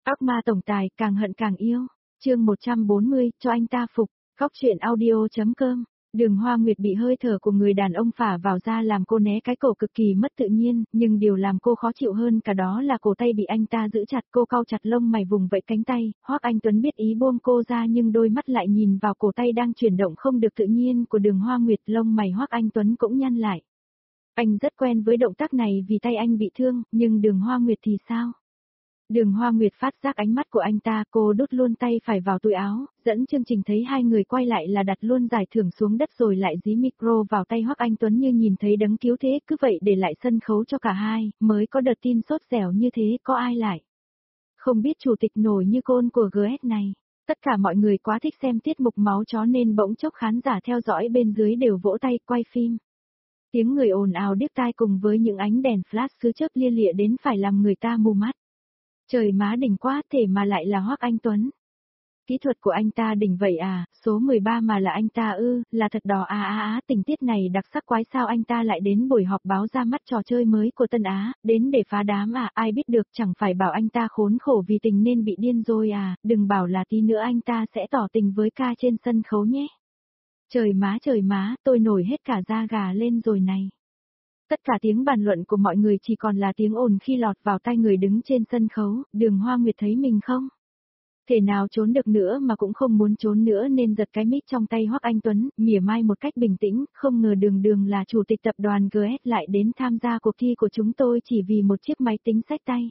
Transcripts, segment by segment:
Ác ma tổng tài càng hận càng yêu. Chương 140, cho anh ta phục. Góc truyện audio.com. Đường Hoa Nguyệt bị hơi thở của người đàn ông phả vào da làm cô né cái cổ cực kỳ mất tự nhiên, nhưng điều làm cô khó chịu hơn cả đó là cổ tay bị anh ta giữ chặt. Cô cau chặt lông mày vùng vẫy cánh tay. Hoắc Anh Tuấn biết ý buông cô ra nhưng đôi mắt lại nhìn vào cổ tay đang chuyển động không được tự nhiên của Đường Hoa Nguyệt. Lông mày Hoắc Anh Tuấn cũng nhăn lại. Anh rất quen với động tác này vì tay anh bị thương, nhưng Đường Hoa Nguyệt thì sao? Đường Hoa Nguyệt phát giác ánh mắt của anh ta, cô đút luôn tay phải vào túi áo, dẫn chương trình thấy hai người quay lại là đặt luôn giải thưởng xuống đất rồi lại dí micro vào tay Hoắc Anh Tuấn như nhìn thấy đấng cứu thế, cứ vậy để lại sân khấu cho cả hai, mới có đợt tin sốt dẻo như thế, có ai lại. Không biết chủ tịch nổi như côn của GS này. Tất cả mọi người quá thích xem tiết mục máu chó nên bỗng chốc khán giả theo dõi bên dưới đều vỗ tay quay phim. Tiếng người ồn ào điếc tai cùng với những ánh đèn flash cứ chớp lia lịa đến phải làm người ta mù mắt. Trời má đỉnh quá, thể mà lại là Hoắc Anh Tuấn. Kỹ thuật của anh ta đỉnh vậy à, số 13 mà là anh ta ư, là thật đỏ tình tiết này đặc sắc quái sao anh ta lại đến buổi họp báo ra mắt trò chơi mới của Tân Á, đến để phá đám à, ai biết được chẳng phải bảo anh ta khốn khổ vì tình nên bị điên rồi à, đừng bảo là tí nữa anh ta sẽ tỏ tình với ca trên sân khấu nhé. Trời má, tôi nổi hết cả da gà lên rồi này. Tất cả tiếng bàn luận của mọi người chỉ còn là tiếng ồn khi lọt vào tai người đứng trên sân khấu. Đường Hoa Nguyệt thấy mình không thể nào trốn được nữa mà cũng không muốn trốn nữa nên giật cái mic trong tay Hoắc Anh Tuấn, mỉa mai một cách bình tĩnh, không ngờ Đường là chủ tịch tập đoàn GS lại đến tham gia cuộc thi của chúng tôi chỉ vì một chiếc máy tính xách tay.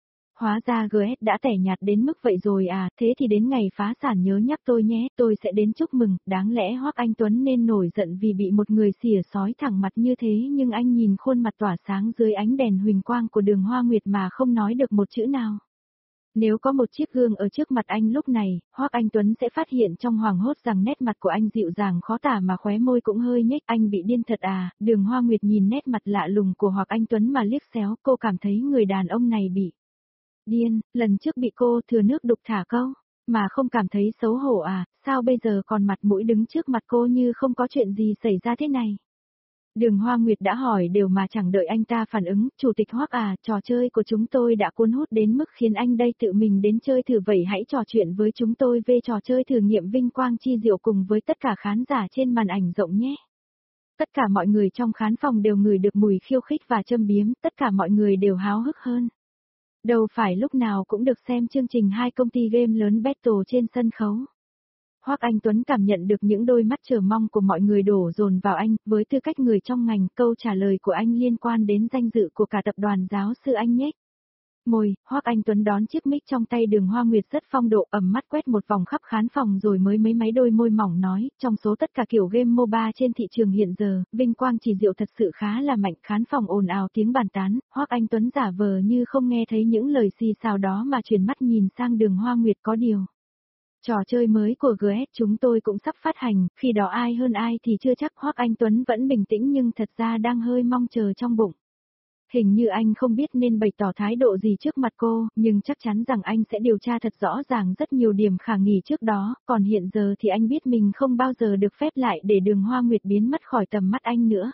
Hóa ra GS đã tẻ nhạt đến mức vậy rồi à, thế thì đến ngày phá sản nhớ nhắc tôi nhé, tôi sẽ đến chúc mừng. Đáng lẽ Hoắc Anh Tuấn nên nổi giận vì bị một người xỉa xói thẳng mặt như thế nhưng anh nhìn khuôn mặt tỏa sáng dưới ánh đèn huỳnh quang của Đường Hoa Nguyệt mà không nói được một chữ nào. Nếu có một chiếc gương ở trước mặt anh lúc này, Hoắc Anh Tuấn sẽ phát hiện trong hoảng hốt rằng nét mặt của anh dịu dàng khó tả mà khóe môi cũng hơi nhếch. Anh bị điên thật à? Đường Hoa Nguyệt nhìn nét mặt lạ lùng của Hoắc Anh Tuấn mà liếc xéo, cô cảm thấy người đàn ông này bị điên. Lần trước bị cô thừa nước đục thả câu, mà không cảm thấy xấu hổ à, sao bây giờ còn mặt mũi đứng trước mặt cô như không có chuyện gì xảy ra thế này. Đường Hoa Nguyệt đã hỏi đều mà chẳng đợi anh ta phản ứng, chủ tịch Hoắc à, trò chơi của chúng tôi đã cuốn hút đến mức khiến anh đây tự mình đến chơi thử, vậy hãy trò chuyện với chúng tôi về trò chơi thử nghiệm vinh quang chi diệu cùng với tất cả khán giả trên màn ảnh rộng nhé. Tất cả mọi người trong khán phòng đều ngửi được mùi khiêu khích và châm biếm, tất cả mọi người đều háo hức hơn. Đâu phải lúc nào cũng được xem chương trình hai công ty game lớn battle trên sân khấu. Hoắc Anh Tuấn cảm nhận được những đôi mắt chờ mong của mọi người đổ dồn vào anh, với tư cách người trong ngành, câu trả lời của anh liên quan đến danh dự của cả tập đoàn giáo sư anh nhếch môi. Hoắc Anh Tuấn đón chiếc mic trong tay Đường Hoa Nguyệt rất phong độ, ẩm mắt quét một vòng khắp khán phòng rồi mới mấy đôi môi mỏng nói, trong số tất cả kiểu game MOBA trên thị trường hiện giờ, vinh quang chỉ diệu thật sự khá là mạnh. Khán phòng ồn ào tiếng bàn tán, Hoắc Anh Tuấn giả vờ như không nghe thấy những lời xì xào đó mà chuyển mắt nhìn sang Đường Hoa Nguyệt. Có điều, trò chơi mới của GS chúng tôi cũng sắp phát hành, khi đó ai hơn ai thì chưa chắc. Hoắc Anh Tuấn vẫn bình tĩnh nhưng thật ra đang hơi mong chờ trong bụng. Hình như anh không biết nên bày tỏ thái độ gì trước mặt cô, nhưng chắc chắn rằng anh sẽ điều tra thật rõ ràng rất nhiều điểm khả nghi trước đó, còn hiện giờ thì anh biết mình không bao giờ được phép lại để Đường Hoa Nguyệt biến mất khỏi tầm mắt anh nữa.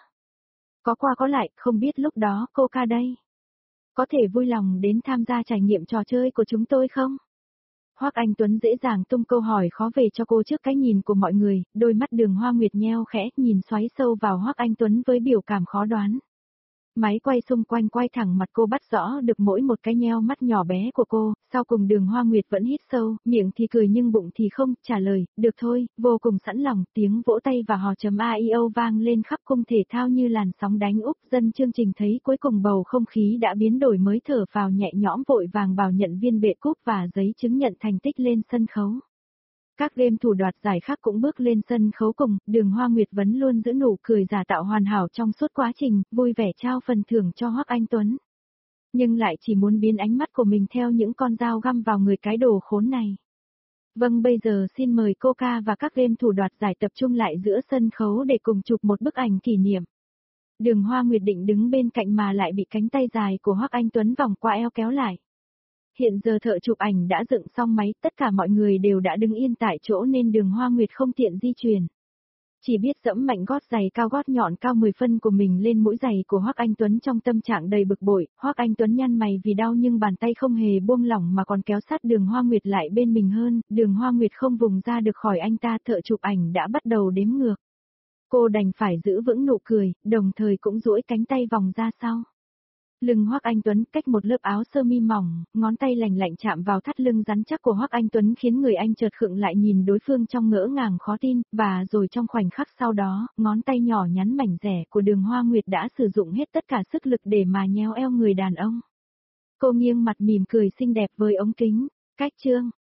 Có qua có lại, không biết lúc đó cô ca đây có thể vui lòng đến tham gia trải nghiệm trò chơi của chúng tôi không? Hoắc Anh Tuấn dễ dàng tung câu hỏi khó về cho cô trước cái nhìn của mọi người, đôi mắt Đường Hoa Nguyệt nheo khẽ, nhìn xoáy sâu vào Hoắc Anh Tuấn với biểu cảm khó đoán. Máy quay xung quanh quay thẳng mặt cô bắt rõ được mỗi một cái nheo mắt nhỏ bé của cô, sau cùng Đường Hoa Nguyệt vẫn hít sâu, miệng thì cười nhưng bụng thì không, trả lời, được thôi, vô cùng sẵn lòng. Tiếng vỗ tay và hò.ai.io vang lên khắp cung thể thao như làn sóng đánh úp. Dân chương trình thấy cuối cùng bầu không khí đã biến đổi mới thở phào nhẹ nhõm, vội vàng bảo nhận viên bệ cúp và giấy chứng nhận thành tích lên sân khấu. Các game thủ đoạt giải khác cũng bước lên sân khấu cùng, Đường Hoa Nguyệt vẫn luôn giữ nụ cười giả tạo hoàn hảo trong suốt quá trình, vui vẻ trao phần thưởng cho Hoắc Anh Tuấn. Nhưng lại chỉ muốn biến ánh mắt của mình theo những con dao găm vào người cái đồ khốn này. Vâng, bây giờ xin mời Coca và các game thủ đoạt giải tập trung lại giữa sân khấu để cùng chụp một bức ảnh kỷ niệm. Đường Hoa Nguyệt định đứng bên cạnh mà lại bị cánh tay dài của Hoắc Anh Tuấn vòng qua eo kéo lại. Hiện giờ thợ chụp ảnh đã dựng xong máy, tất cả mọi người đều đã đứng yên tại chỗ nên Đường Hoa Nguyệt không tiện di chuyển. Chỉ biết dẫm mạnh gót giày cao gót nhọn cao 10 phân của mình lên mũi giày của Hoắc Anh Tuấn trong tâm trạng đầy bực bội, Hoắc Anh Tuấn nhăn mày vì đau nhưng bàn tay không hề buông lỏng mà còn kéo sát Đường Hoa Nguyệt lại bên mình hơn, Đường Hoa Nguyệt không vùng ra được khỏi anh ta, thợ chụp ảnh đã bắt đầu đếm ngược. Cô đành phải giữ vững nụ cười, đồng thời cũng duỗi cánh tay vòng ra sau. Lưng Hoắc Anh Tuấn cách một lớp áo sơ mi mỏng, ngón tay lành lạnh chạm vào thắt lưng rắn chắc của Hoắc Anh Tuấn khiến người anh chợt khựng lại nhìn đối phương trong ngỡ ngàng khó tin, và rồi trong khoảnh khắc sau đó, ngón tay nhỏ nhắn mảnh rẻ của Đường Hoa Nguyệt đã sử dụng hết tất cả sức lực để mà nhéo eo người đàn ông. Cô nghiêng mặt mỉm cười xinh đẹp với ống kính, cách chương.